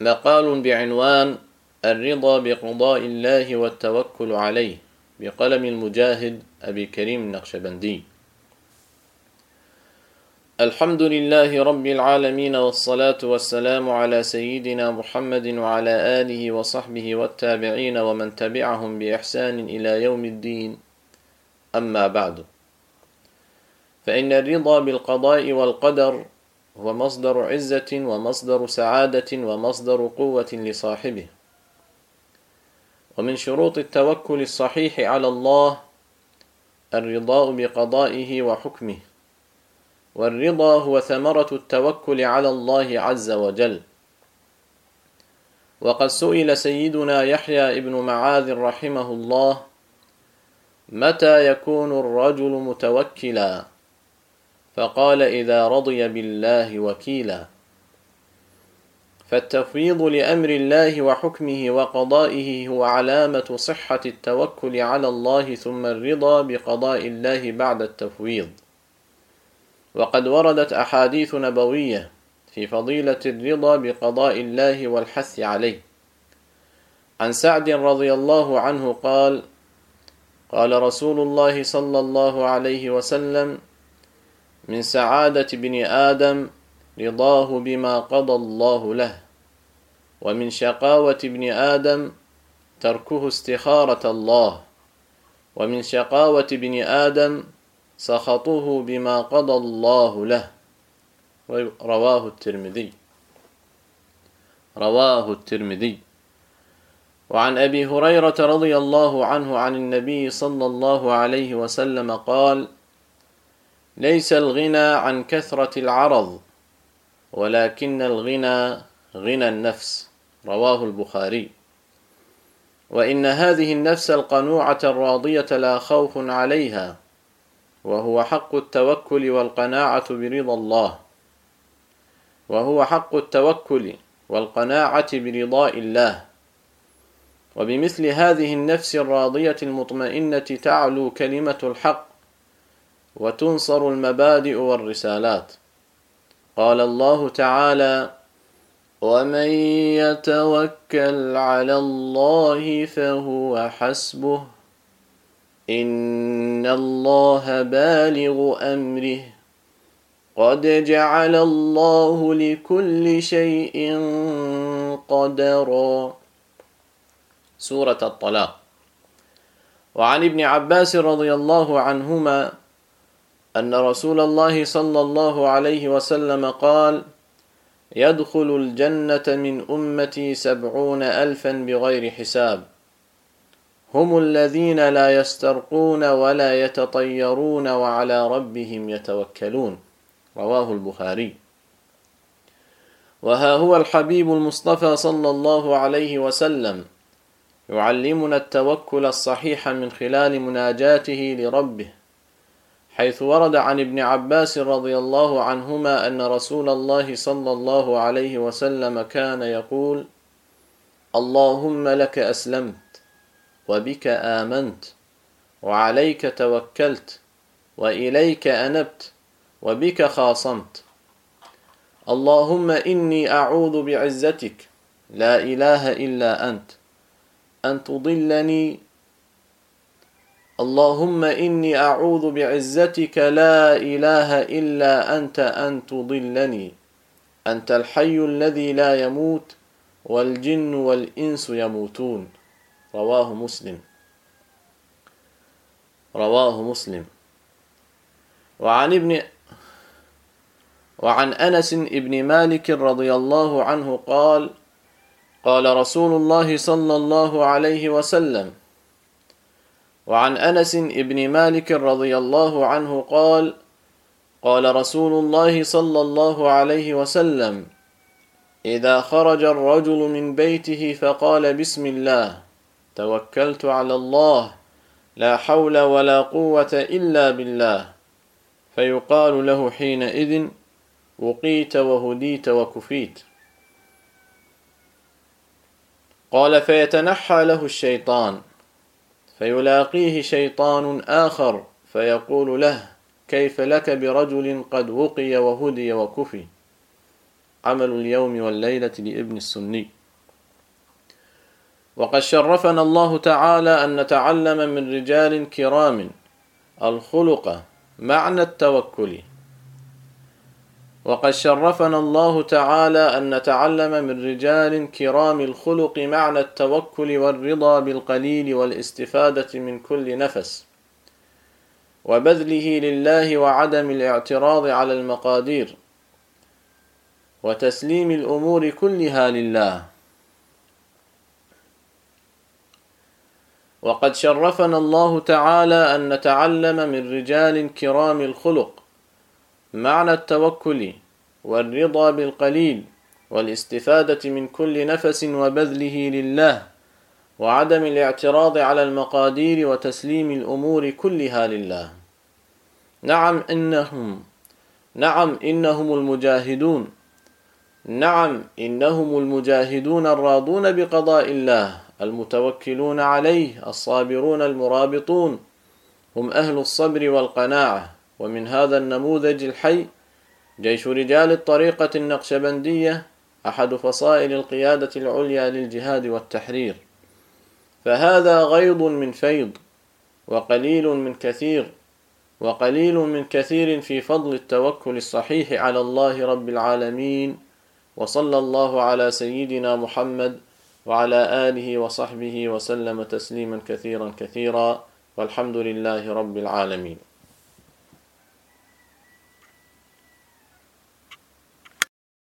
مقال بعنوان الرضا بقضاء الله والتوكل عليه بقلم المجاهد أبي كريم النقشبندي. الحمد لله رب العالمين، والصلاة والسلام على سيدنا محمد وعلى آله وصحبه والتابعين ومن تبعهم بإحسان إلى يوم الدين. أما بعد، فإن الرضا بالقضاء والقدر هو مصدر عزة ومصدر سعادة ومصدر قوة لصاحبه. ومن شروط التوكل الصحيح على الله الرضا بقضائه وحكمه، والرضا هو ثمرة التوكل على الله عز وجل. وقد سئل سيدنا يحيى ابن معاذ رحمه الله: متى يكون الرجل متوكلا؟ فقال: إذا رضي بالله وكيلا. فالتفويض لأمر الله وحكمه وقضائه هو علامة صحة التوكل على الله، ثم الرضا بقضاء الله بعد التفويض. وقد وردت أحاديث نبوية في فضيلة الرضا بقضاء الله والحث عليه. عن سعد رضي الله عنه قال: قال رسول الله صلى الله عليه وسلم: من سعادة ابن آدم رضاه بما قضى الله له، ومن شقاوة ابن آدم تركه استخارة الله، ومن شقاوة ابن آدم سخطه بما قضى الله له. رواه الترمذي. وعن أبي هريرة رضي الله عنه عن النبي صلى الله عليه وسلم قال: ليس الغنى عن كثرة العرض، ولكن الغنى غنى النفس. رواه البخاري. وإن هذه النفس القنوعة الراضية لا خوف عليها، وهو حق التوكل والقناعة برضا الله، وهو حق التوكل والقناعة برضاء الله. وبمثل هذه النفس الراضية المطمئنة تعلو كلمة الحق، وتنصر المبادئ والرسالات. قال الله تعالى: ومن يتوكل على الله فهو حسبه، إن الله بالغ أمره، قد جعل الله لكل شيء قدرا. سورة الطلاق. وعن ابن عباس رضي الله عنهما أن رسول الله صلى الله عليه وسلم قال: يدخل الجنة من أمتي 70,000 بغير حساب، هم الذين لا يسترقون ولا يتطيرون وعلى ربهم يتوكلون. رواه البخاري. وها هو الحبيب المصطفى صلى الله عليه وسلم يعلمنا التوكل الصحيح من خلال مناجاته لربه، حيث ورد عن ابن عباس رضي الله عنهما أن رسول الله صلى الله عليه وسلم كان يقول: اللهم لك أسلمت، وبك آمنت، وعليك توكلت، وإليك أنبت، وبك خاصمت. اللهم إني أعوذ بعزتك لا إله إلا أنت أن تضلني. اللهم إني أعوذ بعزتك لا إله إلا أنت أن تضلني. أنت الحي الذي لا يموت، والجن والإنس يموتون. رواه مسلم. وعن أنس بن مالك رضي الله عنه قال: قال رسول الله صلى الله عليه وسلم. وعن أنس بن مالك رضي الله عنه قال: قال رسول الله صلى الله عليه وسلم: إذا خرج الرجل من بيته فقال: بسم الله، توكلت على الله، لا حول ولا قوة إلا بالله، فيقال له حينئذ: وقيت وهديت وكفيت. قال: فيتنحى له الشيطان، فيلاقيه شيطان آخر فيقول له: كيف لك برجل قد وقي وهدي وكفي؟ عمل اليوم والليلة لابن السني. وقد شرفنا الله تعالى أن نتعلم من رجال كرام الخلق معنى التوكل. وقد شرفنا الله تعالى أن نتعلم من رجال كرام الخلق معنى التوكل والرضا بالقليل والاستفادة من كل نفس وبذله لله وعدم الاعتراض على المقادير وتسليم الأمور كلها لله. وقد شرفنا الله تعالى أن نتعلم من رجال كرام الخلق معنى التوكل والرضا بالقليل والاستفادة من كل نفس وبذله لله وعدم الاعتراض على المقادير وتسليم الأمور كلها لله. نعم إنهم المجاهدون. نعم إنهم المجاهدون الراضون بقضاء الله المتوكلون عليه الصابرون المرابطون، هم أهل الصبر والقناعة. ومن هذا النموذج الحي جيش رجال الطريقة النقشبندية، أحد فصائل القيادة العليا للجهاد والتحرير. فهذا غيض من فيض وقليل من كثير في فضل التوكل الصحيح على الله رب العالمين. وصلى الله على سيدنا محمد وعلى آله وصحبه وسلم تسليما كثيرا والحمد لله رب العالمين.